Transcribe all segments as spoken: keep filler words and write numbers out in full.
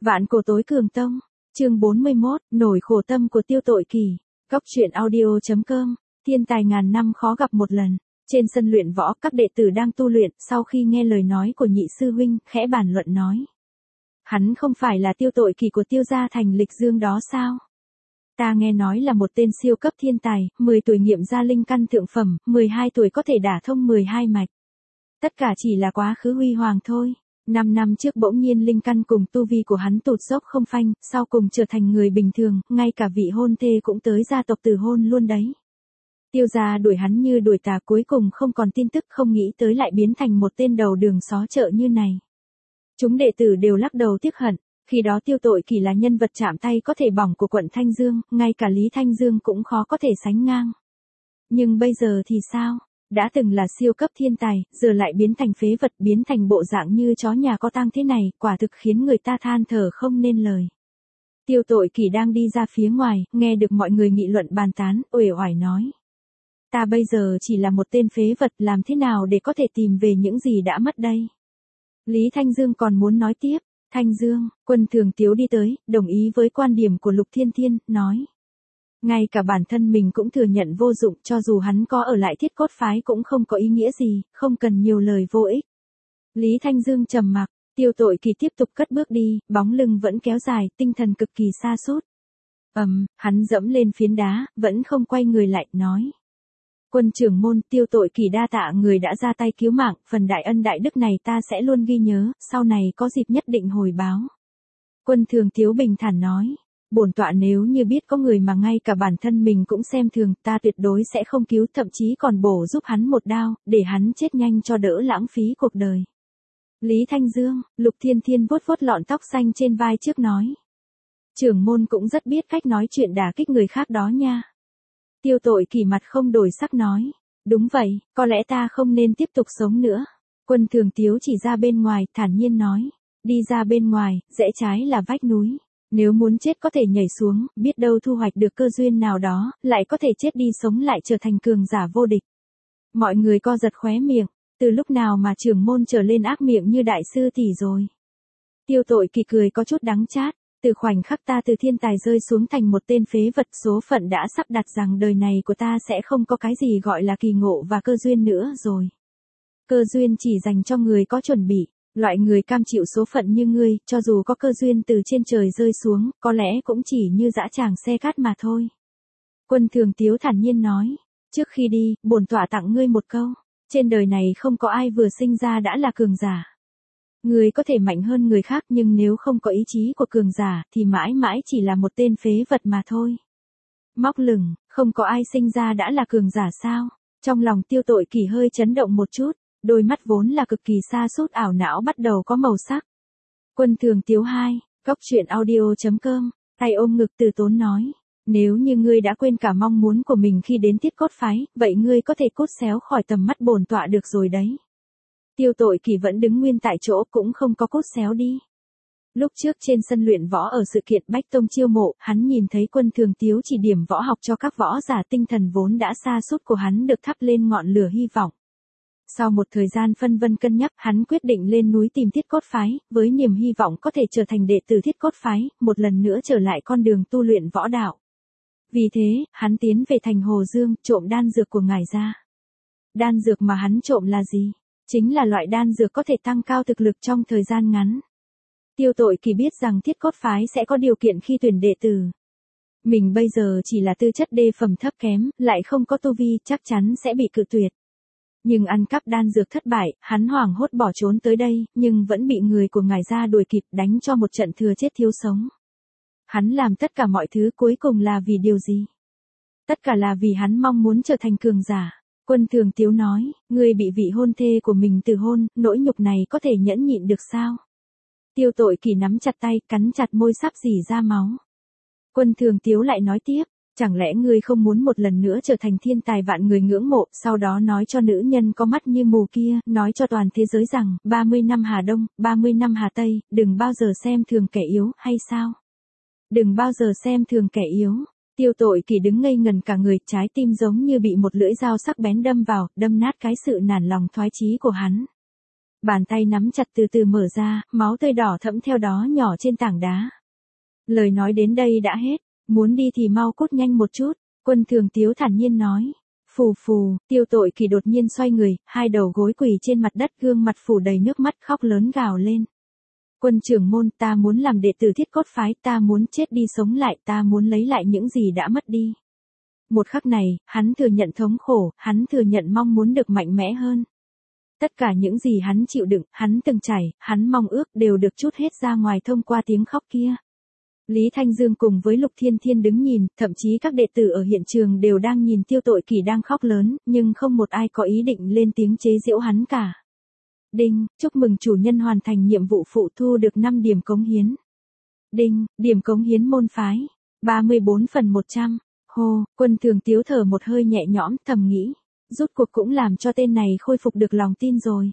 Vạn cổ tối cường tông, chương bốn mươi mốt, nổi khổ tâm của Tiêu Tội Kỳ. Góc truyện audio chấm com, thiên tài ngàn năm khó gặp một lần. Trên sân luyện võ, các đệ tử đang tu luyện, sau khi nghe lời nói của nhị sư huynh, khẽ bàn luận nói. Hắn không phải là Tiêu Tội Kỳ của Tiêu gia thành Lịch Dương đó sao? Ta nghe nói là một tên siêu cấp thiên tài, mười tuổi nghiệm ra linh căn thượng phẩm, mười hai tuổi có thể đả thông mười hai mạch. Tất cả chỉ là quá khứ huy hoàng thôi. Năm năm trước bỗng nhiên linh căn cùng tu vi của hắn tụt dốc không phanh, sau cùng trở thành người bình thường, ngay cả vị hôn thê cũng tới gia tộc từ hôn luôn đấy. Tiêu gia đuổi hắn như đuổi tà, cuối cùng không còn tin tức, không nghĩ tới lại biến thành một tên đầu đường xó chợ như này. Chúng đệ tử đều lắc đầu tiếc hận, khi đó Tiêu Tội Kỳ là nhân vật chạm tay có thể bỏng của quận Thanh Dương, ngay cả Lý Thanh Dương cũng khó có thể sánh ngang. Nhưng bây giờ thì sao? Đã từng là siêu cấp thiên tài, giờ lại biến thành phế vật, biến thành bộ dạng như chó nhà có tang thế này, quả thực khiến người ta than thở không nên lời. Tiêu Tội Kỳ đang đi ra phía ngoài, nghe được mọi người nghị luận bàn tán, uể oải nói. Ta bây giờ chỉ là một tên phế vật, làm thế nào để có thể tìm về những gì đã mất đây? Lý Thanh Dương còn muốn nói tiếp. Thanh Dương, Quân Thường Tiếu đi tới, đồng ý với quan điểm của Lục Thiên Thiên, nói. Ngay cả bản thân mình cũng thừa nhận vô dụng, cho dù hắn có ở lại Thiết Cốt phái cũng không có ý nghĩa gì, không cần nhiều lời vô ích. Lý Thanh Dương trầm mặc, Tiêu Tội Kỳ tiếp tục cất bước đi, bóng lưng vẫn kéo dài, tinh thần cực kỳ sa sút. Ầm, um, hắn dẫm lên phiến đá, vẫn không quay người lại, nói. Quân trưởng môn, Tiêu Tội Kỳ đa tạ người đã ra tay cứu mạng, phần đại ân đại đức này ta sẽ luôn ghi nhớ, sau này có dịp nhất định hồi báo. Quân Thường Tiếu bình thản nói. Bổn tọa nếu như biết có người mà ngay cả bản thân mình cũng xem thường, ta tuyệt đối sẽ không cứu, thậm chí còn bổ giúp hắn một đao, để hắn chết nhanh cho đỡ lãng phí cuộc đời. Lý Thanh Dương, Lục Thiên Thiên vuốt vuốt lọn tóc xanh trên vai trước nói. Trưởng môn cũng rất biết cách nói chuyện đả kích người khác đó nha. Tiêu Tội Kỳ mặt không đổi sắc nói. Đúng vậy, có lẽ ta không nên tiếp tục sống nữa. Quân Thường Tiếu chỉ ra bên ngoài, thản nhiên nói. Đi ra bên ngoài, rẽ trái là vách núi. Nếu muốn chết có thể nhảy xuống, biết đâu thu hoạch được cơ duyên nào đó, lại có thể chết đi sống lại trở thành cường giả vô địch. Mọi người co giật khóe miệng, từ lúc nào mà trưởng môn trở lên ác miệng như đại sư tỷ rồi. Tiêu Tội Kỳ cười có chút đắng chát, từ khoảnh khắc ta từ thiên tài rơi xuống thành một tên phế vật, số phận đã sắp đặt rằng đời này của ta sẽ không có cái gì gọi là kỳ ngộ và cơ duyên nữa rồi. Cơ duyên chỉ dành cho người có chuẩn bị. Loại người cam chịu số phận như ngươi, cho dù có cơ duyên từ trên trời rơi xuống, có lẽ cũng chỉ như dã tràng xe cát mà thôi. Quân Thường Tiếu thản nhiên nói, trước khi đi, bổn tọa tặng ngươi một câu, trên đời này không có ai vừa sinh ra đã là cường giả. Ngươi có thể mạnh hơn người khác nhưng nếu không có ý chí của cường giả, thì mãi mãi chỉ là một tên phế vật mà thôi. Móc lửng, không có ai sinh ra đã là cường giả sao? Trong lòng Tiêu Tội Kỳ hơi chấn động một chút. Đôi mắt vốn là cực kỳ sa sút ảo não bắt đầu có màu sắc. Quân Thường Tiếu hai, góc truyện audio chấm com, tay ôm ngực từ tốn nói. Nếu như ngươi đã quên cả mong muốn của mình khi đến Thiết Cốt phái, vậy ngươi có thể cút xéo khỏi tầm mắt bổn tọa được rồi đấy. Tiêu Tội Kỳ vẫn đứng nguyên tại chỗ, cũng không có cút xéo đi. Lúc trước trên sân luyện võ ở sự kiện Bách Tông chiêu mộ, hắn nhìn thấy Quân Thường Tiếu chỉ điểm võ học cho các võ giả, tinh thần vốn đã sa sút của hắn được thắp lên ngọn lửa hy vọng. Sau một thời gian phân vân cân nhắc, hắn quyết định lên núi tìm Thiết Cốt phái, với niềm hy vọng có thể trở thành đệ tử Thiết Cốt phái, một lần nữa trở lại con đường tu luyện võ đạo. Vì thế, hắn tiến về thành Hồ Dương, trộm đan dược của ngài ra. Đan dược mà hắn trộm là gì? Chính là loại đan dược có thể tăng cao thực lực trong thời gian ngắn. Tiêu Tội Kỳ biết rằng Thiết Cốt phái sẽ có điều kiện khi tuyển đệ tử. Mình bây giờ chỉ là tư chất đê phẩm thấp kém, lại không có tu vi, chắc chắn sẽ bị cự tuyệt. Nhưng ăn cắp đan dược thất bại, hắn hoảng hốt bỏ trốn tới đây, nhưng vẫn bị người của ngài gia đuổi kịp, đánh cho một trận thừa chết thiếu sống. Hắn làm tất cả mọi thứ cuối cùng là vì điều gì? Tất cả là vì hắn mong muốn trở thành cường giả. Quân Thường Tiếu nói, ngươi bị vị hôn thê của mình từ hôn, nỗi nhục này có thể nhẫn nhịn được sao? Tiêu Tội Kỳ nắm chặt tay, cắn chặt môi sắp rỉ ra máu. Quân Thường Tiếu lại nói tiếp. Chẳng lẽ ngươi không muốn một lần nữa trở thành thiên tài vạn người ngưỡng mộ, sau đó nói cho nữ nhân có mắt như mù kia, nói cho toàn thế giới rằng, ba mươi năm Hà Đông, ba mươi năm Hà Tây, đừng bao giờ xem thường kẻ yếu, hay sao? Đừng bao giờ xem thường kẻ yếu. Tiêu Tội Kỳ đứng ngây ngần cả người, trái tim giống như bị một lưỡi dao sắc bén đâm vào, đâm nát cái sự nản lòng thoái chí của hắn. Bàn tay nắm chặt từ từ mở ra, máu tươi đỏ thẫm theo đó nhỏ trên tảng đá. Lời nói đến đây đã hết, muốn đi thì mau cút nhanh một chút, Quân Thường Tiếu thản nhiên nói. Phù phù, Tiêu Tội Kỳ đột nhiên xoay người, hai đầu gối quỳ trên mặt đất, gương mặt phủ đầy nước mắt, khóc lớn gào lên. Quân trưởng môn, ta muốn làm đệ tử Thiết Cốt phái, ta muốn chết đi sống lại, ta muốn lấy lại những gì đã mất đi. Một khắc này, hắn thừa nhận thống khổ, hắn thừa nhận mong muốn được mạnh mẽ hơn. Tất cả những gì hắn chịu đựng, hắn từng trải, hắn mong ước đều được trút hết ra ngoài thông qua tiếng khóc kia. Lý Thanh Dương cùng với Lục Thiên Thiên đứng nhìn, thậm chí các đệ tử ở hiện trường đều đang nhìn Tiêu Tội Kỳ đang khóc lớn, nhưng không một ai có ý định lên tiếng chế giễu hắn cả. Đinh, chúc mừng chủ nhân hoàn thành nhiệm vụ phụ, thu được năm điểm cống hiến. Đinh, điểm cống hiến môn phái, ba mươi bốn phần một trăm. Hô, Quân Thường Tiếu thở một hơi nhẹ nhõm, thầm nghĩ, rút cuộc cũng làm cho tên này khôi phục được lòng tin rồi.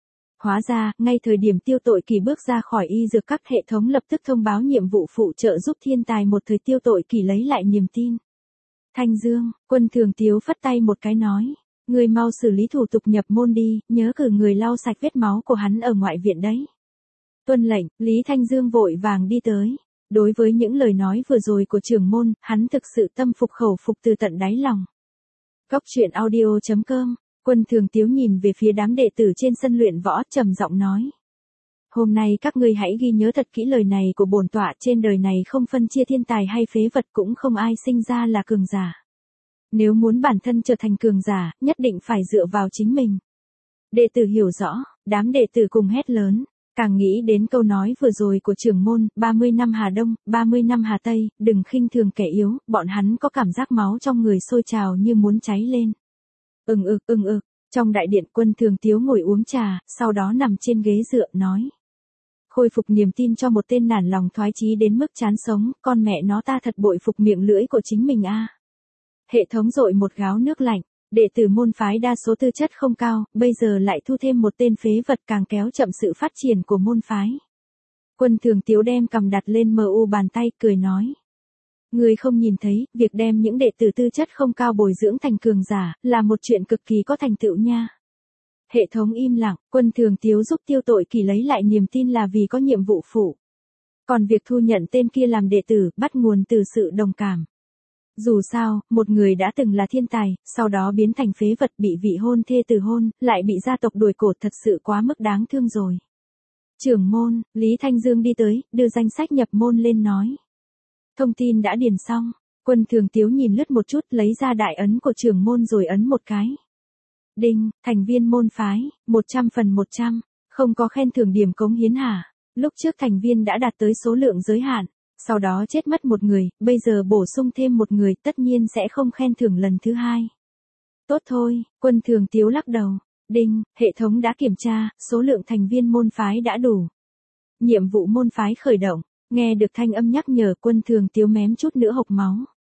Hóa ra, ngay thời điểm Tiêu Tội Kỳ bước ra khỏi y dược các, hệ thống lập tức thông báo nhiệm vụ phụ trợ giúp thiên tài một thời Tiêu Tội Kỳ lấy lại niềm tin. Thanh Dương, Quân Thường Tiếu phất tay một cái nói, người mau xử lý thủ tục nhập môn đi, nhớ cử người lau sạch vết máu của hắn ở ngoại viện đấy. Tuân lệnh, Lý Thanh Dương vội vàng đi tới. Đối với những lời nói vừa rồi của trưởng môn, hắn thực sự tâm phục khẩu phục từ tận đáy lòng. Góc truyện audio chấm com, Quân Thường Tiếu nhìn về phía đám đệ tử trên sân luyện võ, trầm giọng nói. Hôm nay các ngươi hãy ghi nhớ thật kỹ lời này của bổn tọa, trên đời này không phân chia thiên tài hay phế vật, cũng không ai sinh ra là cường giả. Nếu muốn bản thân trở thành cường giả, nhất định phải dựa vào chính mình. Đệ tử hiểu rõ, đám đệ tử cùng hét lớn. Càng nghĩ đến câu nói vừa rồi của trưởng môn, ba mươi năm Hà Đông, ba mươi năm Hà Tây, đừng khinh thường kẻ yếu, bọn hắn có cảm giác máu trong người sôi trào như muốn cháy lên. Ừng ực, ừng ực, trong đại điện Quân Thường Tiếu ngồi uống trà, sau đó nằm trên ghế dựa, nói. Khôi phục niềm tin cho một tên nản lòng thoái chí đến mức chán sống, con mẹ nó ta thật bội phục miệng lưỡi của chính mình a. Hệ thống dội một gáo nước lạnh. Đệ tử môn phái đa số tư chất không cao, bây giờ lại thu thêm một tên phế vật, càng kéo chậm sự phát triển của môn phái. Quân Thường Tiếu đem cầm đặt lên mờ u bàn tay, cười nói. Người không nhìn thấy, việc đem những đệ tử tư chất không cao bồi dưỡng thành cường giả, là một chuyện cực kỳ có thành tựu nha. Hệ thống im lặng, Quân Thường Tiếu giúp Tiêu Tội Kỳ lấy lại niềm tin là vì có nhiệm vụ phụ. Còn việc thu nhận tên kia làm đệ tử, bắt nguồn từ sự đồng cảm. Dù sao, một người đã từng là thiên tài, sau đó biến thành phế vật, bị vị hôn thê từ hôn, lại bị gia tộc đuổi cột, thật sự quá mức đáng thương rồi. Trưởng môn, Lý Thanh Dương đi tới, đưa danh sách nhập môn lên nói. Thông tin đã điền xong, Quân Thường Tiếu nhìn lướt một chút, lấy ra đại ấn của trưởng môn rồi ấn một cái. Đinh, thành viên môn phái, một trăm phần một trăm, không có khen thưởng điểm cống hiến hả? Lúc trước thành viên đã đạt tới số lượng giới hạn. Sau đó chết mất một người, bây giờ bổ sung thêm một người, tất nhiên sẽ không khen thưởng lần thứ hai. Tốt thôi, Quân Thường Tiếu lắc đầu. Đinh, hệ thống đã kiểm tra, số lượng thành viên môn phái đã đủ. Nhiệm vụ môn phái khởi động, nghe được thanh âm nhắc nhở, Quân Thường Tiếu mém chút nữa hộc máu.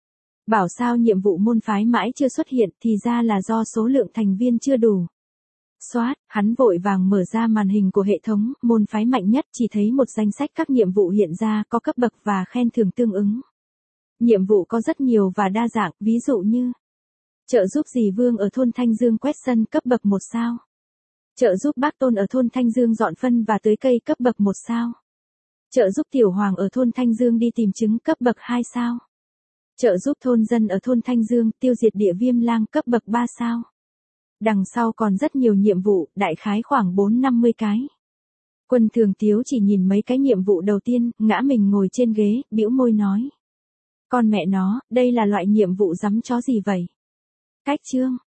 Bảo sao nhiệm vụ môn phái mãi chưa xuất hiện, thì ra là do số lượng thành viên chưa đủ. Xoát, hắn vội vàng mở ra màn hình của hệ thống, môn phái mạnh nhất, chỉ thấy một danh sách các nhiệm vụ hiện ra, có cấp bậc và khen thưởng tương ứng. Nhiệm vụ có rất nhiều và đa dạng, ví dụ như trợ giúp dì Vương ở thôn Thanh Dương quét sân, cấp bậc một sao. Trợ giúp bác Tôn ở thôn Thanh Dương dọn phân và tưới cây, cấp bậc một sao. Trợ giúp Tiểu Hoàng ở thôn Thanh Dương đi tìm trứng, cấp bậc hai sao. Trợ giúp thôn dân ở thôn Thanh Dương tiêu diệt địa viêm lang, cấp bậc ba sao. Đằng sau còn rất nhiều nhiệm vụ, đại khái khoảng bốn năm mươi cái. Quân Thường Tiếu chỉ nhìn mấy cái nhiệm vụ đầu tiên, ngã mình ngồi trên ghế, bĩu môi nói. Con mẹ nó, đây là loại nhiệm vụ dắm chó gì vậy? Cách chương,